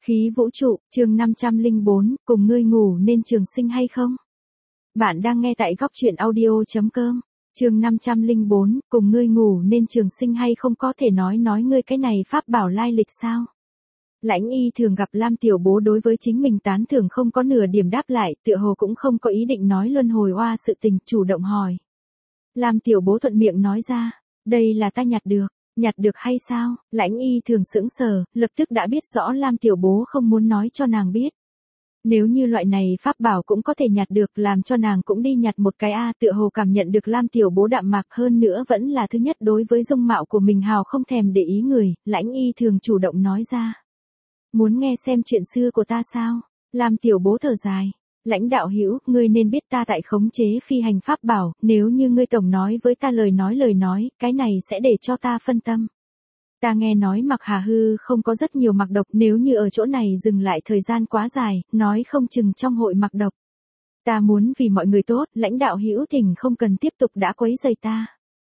Khí vũ trụ, chương 504, cùng ngươi ngủ nên trường sinh hay không? Bạn đang nghe tại góc truyện audio.com. Chương 504, cùng ngươi ngủ nên trường sinh hay không, có thể nói ngươi cái này pháp bảo lai lịch sao? Lãnh Y thường gặp Lam tiểu bố đối với chính mình tán thưởng không có nửa điểm đáp lại, tựa hồ cũng không có ý định nói luân hồi oa sự tình, chủ động hỏi. Lam tiểu bố thuận miệng nói ra, đây là ta nhặt được. Nhặt được hay sao? Lãnh Y thường sững sờ, lập tức đã biết rõ Lam tiểu bố không muốn nói cho nàng biết. Nếu như loại này pháp bảo cũng có thể nhặt được, làm cho nàng cũng đi nhặt một cái a. Tựa hồ cảm nhận được Lam tiểu bố đạm mạc hơn nữa vẫn là thứ nhất đối với dung mạo của mình hào không thèm để ý người, Lãnh Y thường chủ động nói ra. Muốn nghe xem chuyện xưa của ta sao? Lam tiểu bố thở dài. Lãnh đạo hữu, ngươi nên biết ta tại khống chế phi hành pháp bảo, nếu như ngươi tổng nói với ta lời nói, cái này sẽ để cho ta phân tâm. Ta nghe nói Mặc Hà Hư không có rất nhiều mặc độc, nếu như ở chỗ này dừng lại thời gian quá dài, nói không chừng trong hội mặc độc. Ta muốn vì mọi người tốt, lãnh đạo hữu thỉnh không cần tiếp tục đã quấy rầy ta.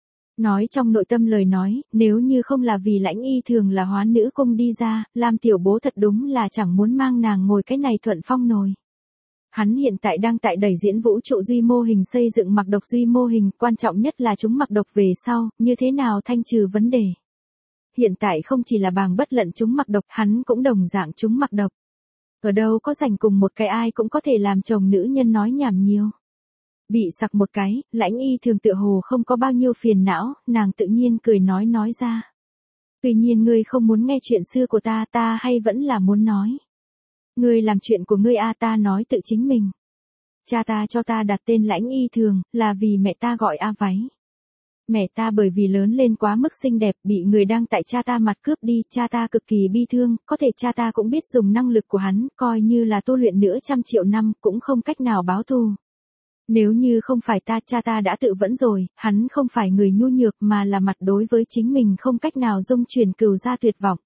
Nói trong nội tâm lời nói, nếu như không là vì Lãnh Y thường là Hoán Nữ Cung đi ra, Lam tiểu bố thật đúng là chẳng muốn mang nàng ngồi cái này thuận phong nồi. Hắn hiện tại đang tại đẩy diễn vũ trụ duy mô hình, xây dựng mặc độc duy mô hình, quan trọng nhất là chúng mặc độc về sau, như thế nào thanh trừ vấn đề. Hiện tại không chỉ là Bàng Bất Lận chúng mặc độc, hắn cũng đồng dạng chúng mặc độc. Ở đâu có rảnh cùng một cái ai cũng có thể làm chồng nữ nhân nói nhảm nhiều. Bị sặc một cái, Lãnh Y thường tựa hồ không có bao nhiêu phiền não, nàng tự nhiên cười nói ra. Tuy nhiên ngươi không muốn nghe chuyện xưa của ta hay vẫn là muốn nói. Ngươi làm chuyện của ngươi a. Ta nói tự chính mình. Cha ta cho ta đặt tên Lãnh Y thường, là vì mẹ ta gọi A Váy. Mẹ ta bởi vì lớn lên quá mức xinh đẹp, bị người đang tại cha ta mặt cướp đi, cha ta cực kỳ bi thương, có thể cha ta cũng biết dùng năng lực của hắn, coi như là tu luyện nữa 100 triệu năm, cũng không cách nào báo thù. Nếu như không phải ta, cha ta đã tự vẫn rồi, hắn không phải người nhu nhược mà là mặt đối với chính mình không cách nào dung chuyển cừu ra tuyệt vọng.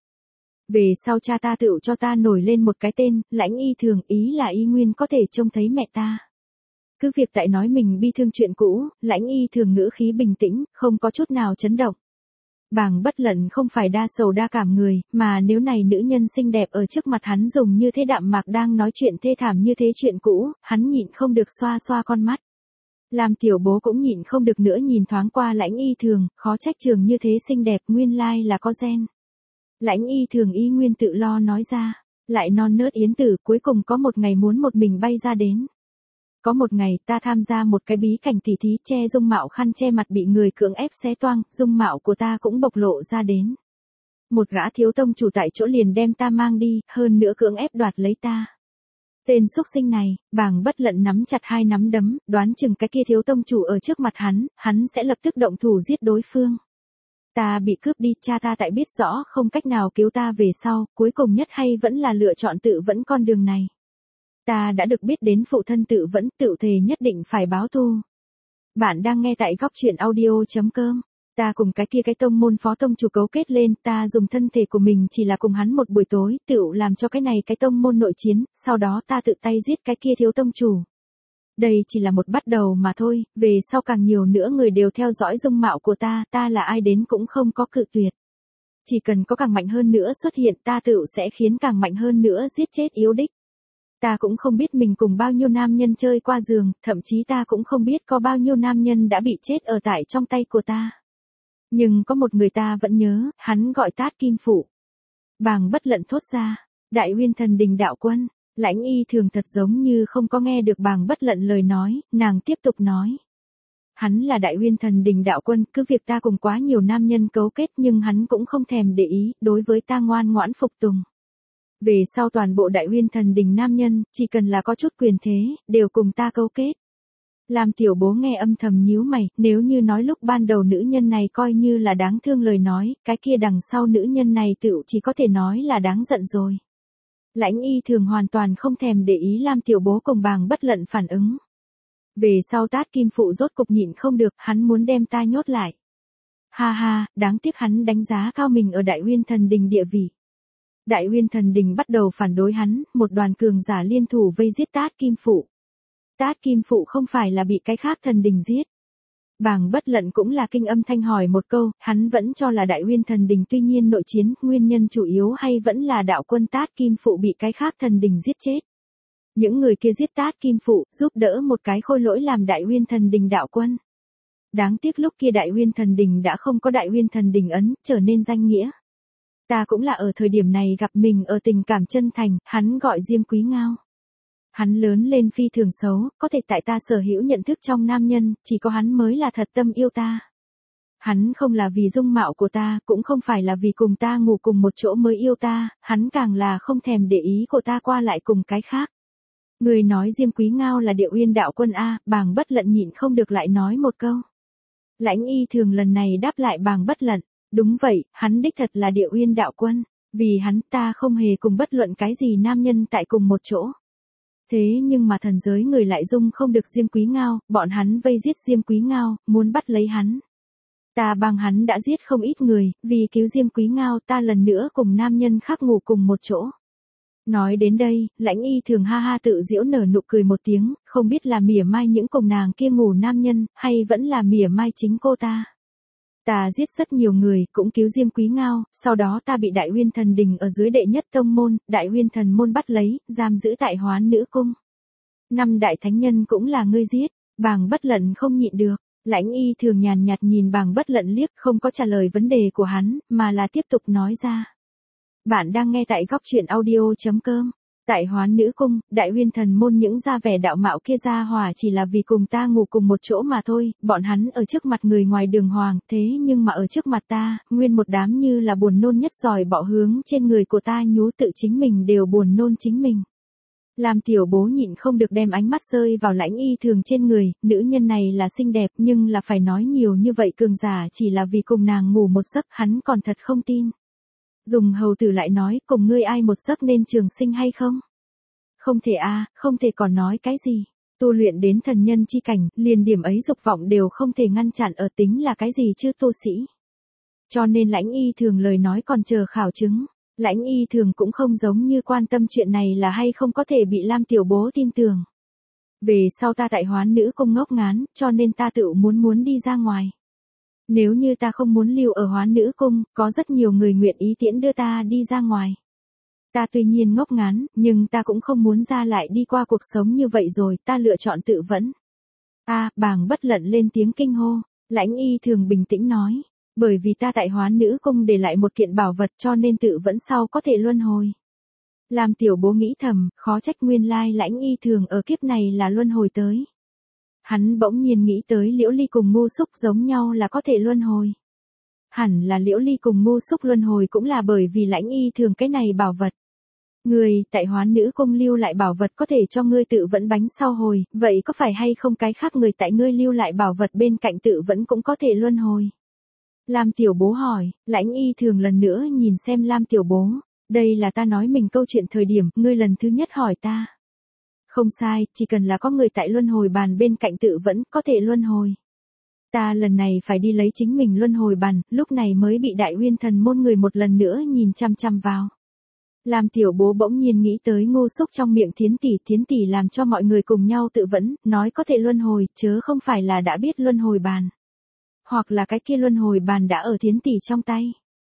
Về sau cha ta tự cho ta nổi lên một cái tên, Lãnh Y thường, ý là y nguyên có thể trông thấy mẹ ta. Cứ việc tại nói mình bi thương chuyện cũ, Lãnh Y thường ngữ khí bình tĩnh, không có chút nào chấn động. Bàng Bất Lận không phải đa sầu đa cảm người, mà nếu này nữ nhân xinh đẹp ở trước mặt hắn dùng như thế đạm mạc đang nói chuyện thê thảm như thế chuyện cũ, hắn nhịn không được xoa xoa con mắt. Lam tiểu bố cũng nhịn không được nữa nhìn thoáng qua Lãnh Y thường, khó trách trường như thế xinh đẹp, nguyên lai là có gen. Lãnh Y thường y nguyên tự lo nói ra, lại non nớt yến tử, cuối cùng có một ngày muốn một mình bay ra đến. Có một ngày ta tham gia một cái bí cảnh tỉ thí, che dung mạo khăn che mặt bị người cưỡng ép xé toang, dung mạo của ta cũng bộc lộ ra đến. Một gã thiếu tông chủ tại chỗ liền đem ta mang đi, hơn nữa cưỡng ép đoạt lấy ta. Tên xúc sinh này, Bàng Bất Lận nắm chặt hai nắm đấm, đoán chừng cái kia thiếu tông chủ ở trước mặt hắn sẽ lập tức động thủ giết đối phương. Ta bị cướp đi, cha ta tại biết rõ không cách nào cứu ta về sau, cuối cùng nhất hay vẫn là lựa chọn tự vẫn con đường này. Ta đã được biết đến phụ thân tự vẫn, tự thề nhất định phải báo thù. Bạn đang nghe tại góc truyện audio.com. Ta cùng cái kia cái tông môn phó tông chủ cấu kết lên, ta dùng thân thể của mình chỉ là cùng hắn một buổi tối, tự làm cho cái này cái tông môn nội chiến, sau đó ta tự tay giết cái kia thiếu tông chủ. Đây chỉ là một bắt đầu mà thôi, về sau càng nhiều nữa người đều theo dõi dung mạo của ta là ai đến cũng không có cự tuyệt. Chỉ cần có càng mạnh hơn nữa xuất hiện, ta tự sẽ khiến càng mạnh hơn nữa giết chết yếu đích. Ta cũng không biết mình cùng bao nhiêu nam nhân chơi qua giường, thậm chí ta cũng không biết có bao nhiêu nam nhân đã bị chết ở tại trong tay của ta. Nhưng có một người ta vẫn nhớ, hắn gọi Tát Kim Phụ. Bàng Bất Lận thốt ra, Đại Uyên Thần Đình đạo quân. Lãnh Y thường thật giống như không có nghe được Bàng Bất Lận lời nói, nàng tiếp tục nói. Hắn là Đại Uyên Thần Đình đạo quân, cứ việc ta cùng quá nhiều nam nhân cấu kết nhưng hắn cũng không thèm để ý, đối với ta ngoan ngoãn phục tùng. Về sau toàn bộ Đại Uyên Thần Đình nam nhân, chỉ cần là có chút quyền thế, đều cùng ta cấu kết. Làm tiểu bố nghe âm thầm nhíu mày, nếu như nói lúc ban đầu nữ nhân này coi như là đáng thương lời nói, cái kia đằng sau nữ nhân này tự chỉ có thể nói là đáng giận rồi. Lãnh Y thường hoàn toàn không thèm để ý Lam tiểu bố cùng Bàng Bất Lận phản ứng. Về sau Tát Kim Phụ rốt cục nhịn không được, hắn muốn đem ta nhốt lại. Ha ha, đáng tiếc hắn đánh giá cao mình ở Đại Uyên Thần Đình địa vị. Đại Uyên Thần Đình bắt đầu phản đối hắn, một đoàn cường giả liên thủ vây giết Tát Kim Phụ. Tát Kim Phụ không phải là bị cái khác thần đình giết. Bàng Bất Lận cũng là kinh âm thanh hỏi một câu, hắn vẫn cho là Đại Uyên Thần Đình tuy nhiên nội chiến, nguyên nhân chủ yếu hay vẫn là đạo quân Tát Kim Phụ bị cái khác thần đình giết chết. Những người kia giết Tát Kim Phụ, giúp đỡ một cái khôi lỗi làm Đại Uyên Thần Đình đạo quân. Đáng tiếc lúc kia Đại Uyên Thần Đình đã không có Đại Uyên Thần Đình ấn, trở nên danh nghĩa. Ta cũng là ở thời điểm này gặp mình ở tình cảm chân thành, hắn gọi Diêm Quý Ngao. Hắn lớn lên phi thường xấu, có thể tại ta sở hữu nhận thức trong nam nhân, chỉ có hắn mới là thật tâm yêu ta. Hắn không là vì dung mạo của ta, cũng không phải là vì cùng ta ngủ cùng một chỗ mới yêu ta, hắn càng là không thèm để ý của ta qua lại cùng cái khác. Người nói Diêm Quý Ngao là Địa Uyên đạo quân A, Bàng Bất Lận nhịn không được lại nói một câu. Lãnh Y Thường lần này đáp lại Bàng Bất Lận, đúng vậy, hắn đích thật là Địa Uyên đạo quân, vì hắn ta không hề cùng bất luận cái gì nam nhân tại cùng một chỗ. Thế nhưng mà thần giới người lại dung không được Diêm Quý Ngao, bọn hắn vây giết Diêm Quý Ngao, muốn bắt lấy hắn. Ta bằng hắn đã giết không ít người, vì cứu Diêm Quý Ngao ta lần nữa cùng nam nhân khác ngủ cùng một chỗ. Nói đến đây, Lãnh Y Thường ha ha tự giễu nở nụ cười một tiếng, không biết là mỉa mai những cùng nàng kia ngủ nam nhân, hay vẫn là mỉa mai chính cô ta. Ta giết rất nhiều người, cũng cứu Diêm Quý Ngao, sau đó ta bị Đại Uyên Thần Đình ở dưới đệ nhất tông môn, Đại Uyên Thần môn bắt lấy, giam giữ tại Hoán Nữ Cung. 5 đại thánh nhân cũng là ngươi giết, Bàng Bất Lận không nhịn được, Lãnh Y Thường nhàn nhạt nhìn Bàng Bất Lận liếc không có trả lời vấn đề của hắn, mà là tiếp tục nói ra. Bạn đang nghe tại góc truyện audio.com. Tại Hoán Nữ Cung, Đại Uyên Thần môn những gia vẻ đạo mạo kia ra hỏa chỉ là vì cùng ta ngủ cùng một chỗ mà thôi, bọn hắn ở trước mặt người ngoài đường hoàng, thế nhưng mà ở trước mặt ta, nguyên một đám như là buồn nôn nhất giỏi bọ hướng trên người của ta nhú tự chính mình đều buồn nôn chính mình. Làm tiểu bố nhịn không được đem ánh mắt rơi vào Lãnh Y Thường trên người, nữ nhân này là xinh đẹp nhưng là phải nói nhiều như vậy cường giả chỉ là vì cùng nàng ngủ một giấc hắn còn thật không tin. Dùng hầu tử lại nói, cùng ngươi ai một giấc nên trường sinh hay không? Không thể a, không thể còn nói cái gì. Tu luyện đến thần nhân chi cảnh, liền điểm ấy dục vọng đều không thể ngăn chặn ở tính là cái gì chứ tu sĩ. Cho nên Lãnh Y Thường lời nói còn chờ khảo chứng. Lãnh Y Thường cũng không giống như quan tâm chuyện này là hay không có thể bị Lam tiểu bố tin tưởng. Về sau ta tại Hoán Nữ Cung ngốc ngán, cho nên ta tự muốn đi ra ngoài. Nếu như ta không muốn lưu ở Hoán Nữ Cung, có rất nhiều người nguyện ý tiễn đưa ta đi ra ngoài. Ta tuy nhiên ngốc ngán, nhưng ta cũng không muốn ra lại đi qua cuộc sống như vậy rồi, ta lựa chọn tự vẫn. Bàng Bất Lận lên tiếng kinh hô, Lãnh Y Thường bình tĩnh nói, bởi vì ta tại Hoán Nữ Cung để lại một kiện bảo vật cho nên tự vẫn sau có thể luân hồi. Làm tiểu bố nghĩ thầm, khó trách nguyên lai Lãnh Y Thường ở kiếp này là luân hồi tới. Hắn bỗng nhiên nghĩ tới Liễu Ly cùng Ngu Xúc giống nhau là có thể luân hồi. Hẳn là Liễu Ly cùng Ngu Xúc luân hồi cũng là bởi vì Lãnh Y Thường cái này bảo vật. Người, tại Hoán Nữ Cung lưu lại bảo vật có thể cho ngươi tự vẫn bánh sau hồi, vậy có phải hay không cái khác người tại ngươi lưu lại bảo vật bên cạnh tự vẫn cũng có thể luân hồi? Lam tiểu bố hỏi, Lãnh Y Thường lần nữa nhìn xem Lam tiểu bố, đây là ta nói mình câu chuyện thời điểm, ngươi lần thứ nhất hỏi ta. Không sai, chỉ cần là có người tại luân hồi bàn bên cạnh tự vẫn có thể luân hồi. Ta lần này phải đi lấy chính mình luân hồi bàn, lúc này mới bị Đại Uyên Thần môn người một lần nữa nhìn chăm chăm vào. Làm tiểu bố bỗng nhiên nghĩ tới Ngu Xúc trong miệng Thiến tỷ làm cho mọi người cùng nhau tự vẫn, nói có thể luân hồi, chớ không phải là đã biết luân hồi bàn. Hoặc là cái kia luân hồi bàn đã ở Thiến tỷ trong tay.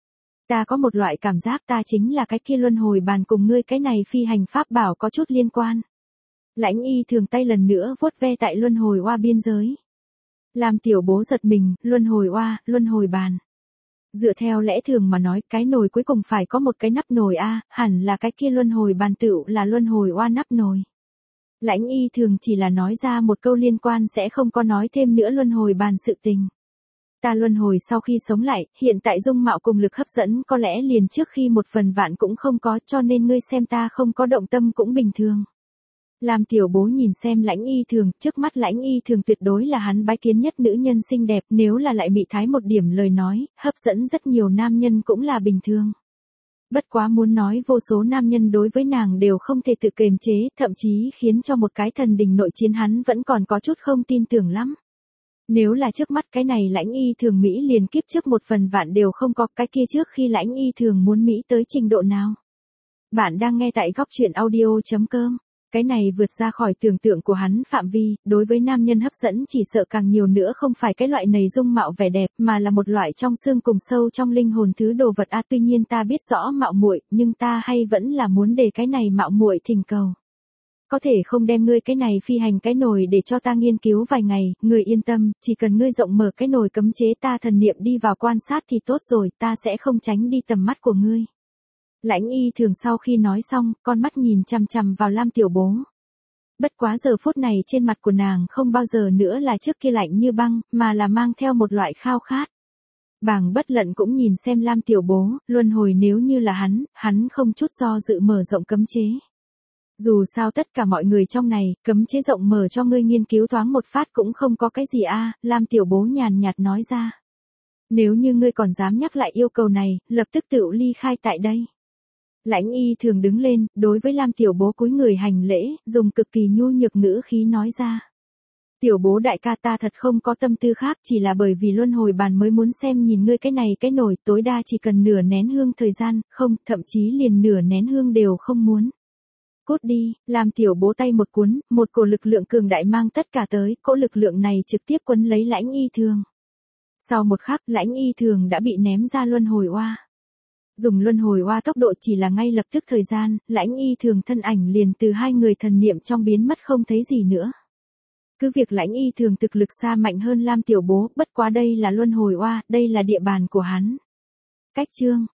Ta có một loại cảm giác ta chính là cái kia luân hồi bàn cùng ngươi cái này phi hành pháp bảo có chút liên quan. Lãnh Y Thường tay lần nữa vuốt ve tại luân hồi oa biên giới. Làm tiểu bố giật mình, luân hồi oa, luân hồi bàn. Dựa theo lẽ thường mà nói, cái nồi cuối cùng phải có một cái nắp nồi hẳn là cái kia luân hồi bàn tựu là luân hồi oa nắp nồi. Lãnh Y Thường chỉ là nói ra một câu liên quan sẽ không có nói thêm nữa luân hồi bàn sự tình. Ta luân hồi sau khi sống lại, hiện tại dung mạo cùng lực hấp dẫn có lẽ liền trước khi 1/1000 cũng không có, cho nên ngươi xem ta không có động tâm cũng bình thường. Làm tiểu bố nhìn xem Lãnh Y Thường, trước mắt Lãnh Y Thường tuyệt đối là hắn bái kiến nhất nữ nhân xinh đẹp, nếu là lại mị thái một điểm lời nói, hấp dẫn rất nhiều nam nhân cũng là bình thường. Bất quá muốn nói vô số nam nhân đối với nàng đều không thể tự kiềm chế, thậm chí khiến cho một cái thần đình nội chiến hắn vẫn còn có chút không tin tưởng lắm. Nếu là trước mắt cái này Lãnh Y Thường Mỹ liền kiếp trước 1/1000 đều không có, cái kia trước khi Lãnh Y Thường muốn Mỹ tới trình độ nào. Bạn đang nghe tại góc truyện audio.com. Cái này vượt ra khỏi tưởng tượng của hắn phạm vi, đối với nam nhân hấp dẫn chỉ sợ càng nhiều nữa không phải cái loại nầy dung mạo vẻ đẹp, mà là một loại trong xương cùng sâu trong linh hồn thứ đồ vật a. Tuy nhiên ta biết rõ mạo muội, nhưng ta hay vẫn là muốn để cái này mạo muội thỉnh cầu. Có thể không đem ngươi cái này phi hành cái nồi để cho ta nghiên cứu vài ngày, ngươi yên tâm, chỉ cần ngươi rộng mở cái nồi cấm chế ta thần niệm đi vào quan sát thì tốt rồi, ta sẽ không tránh đi tầm mắt của ngươi. Lãnh Y Thường sau khi nói xong, con mắt nhìn chằm chằm vào Lam Tiểu Bố. Bất quá giờ phút này trên mặt của nàng không bao giờ nữa là trước kia lạnh như băng, mà là mang theo một loại khao khát. Bàng Bất Lận cũng nhìn xem Lam Tiểu Bố, luân hồi nếu như là hắn không chút do dự mở rộng cấm chế. Dù sao tất cả mọi người trong này, cấm chế rộng mở cho ngươi nghiên cứu thoáng một phát cũng không có cái gì a. Lam Tiểu Bố nhàn nhạt nói ra. Nếu như ngươi còn dám nhắc lại yêu cầu này, lập tức tự ly khai tại đây. Lãnh Y Thường đứng lên, đối với Lam Tiểu Bố cúi người hành lễ, dùng cực kỳ nhu nhược ngữ khí nói ra. Tiểu Bố đại ca, ta thật không có tâm tư khác, chỉ là bởi vì luân hồi bàn mới muốn xem nhìn ngươi cái này cái nổi, tối đa chỉ cần nửa nén hương thời gian, không, thậm chí liền nửa nén hương đều không muốn. Cút đi, Lam Tiểu Bố tay một cuốn, một cổ lực lượng cường đại mang tất cả tới, cỗ lực lượng này trực tiếp quấn lấy Lãnh Y Thường. Sau một khắc, Lãnh Y Thường đã bị ném ra luân hồi oa. Dùng luân hồi oa tốc độ chỉ là ngay lập tức thời gian, Lãnh Y Thường thân ảnh liền từ hai người thần niệm trong biến mất không thấy gì nữa. Cứ việc Lãnh Y Thường thực lực xa mạnh hơn Lam Tiểu Bố, bất quá đây là luân hồi oa, đây là địa bàn của hắn. Cách chương